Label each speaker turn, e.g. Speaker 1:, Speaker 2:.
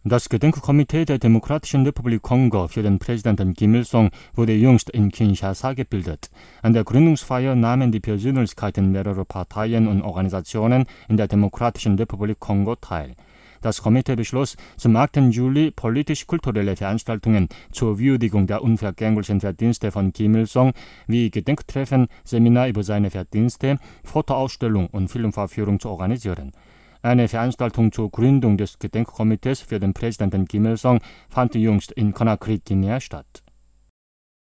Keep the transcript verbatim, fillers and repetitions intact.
Speaker 1: Das Gedenkkomitee der Demokratischen Republik Kongo für den Präsidenten Kim Il-sung wurde jüngst in Kinshasa gebildet. An der Gründungsfeier nahmen die Persönlichkeiten mehrerer Parteien und Organisationen in der Demokratischen Republik Kongo teil. Das Komitee beschloss, zum achten Juli politisch-kulturelle Veranstaltungen zur Würdigung der unvergänglichen Verdienste von Kim Il-sung wie Gedenktreffen, Seminar über seine Verdienste, Fotoausstellung und Filmvorführung zu organisieren. Eine Veranstaltung zur Gründung des Gedenkkomitees für den Präsidenten Kim Il-sung fand jüngst in Conakry, Guinea statt.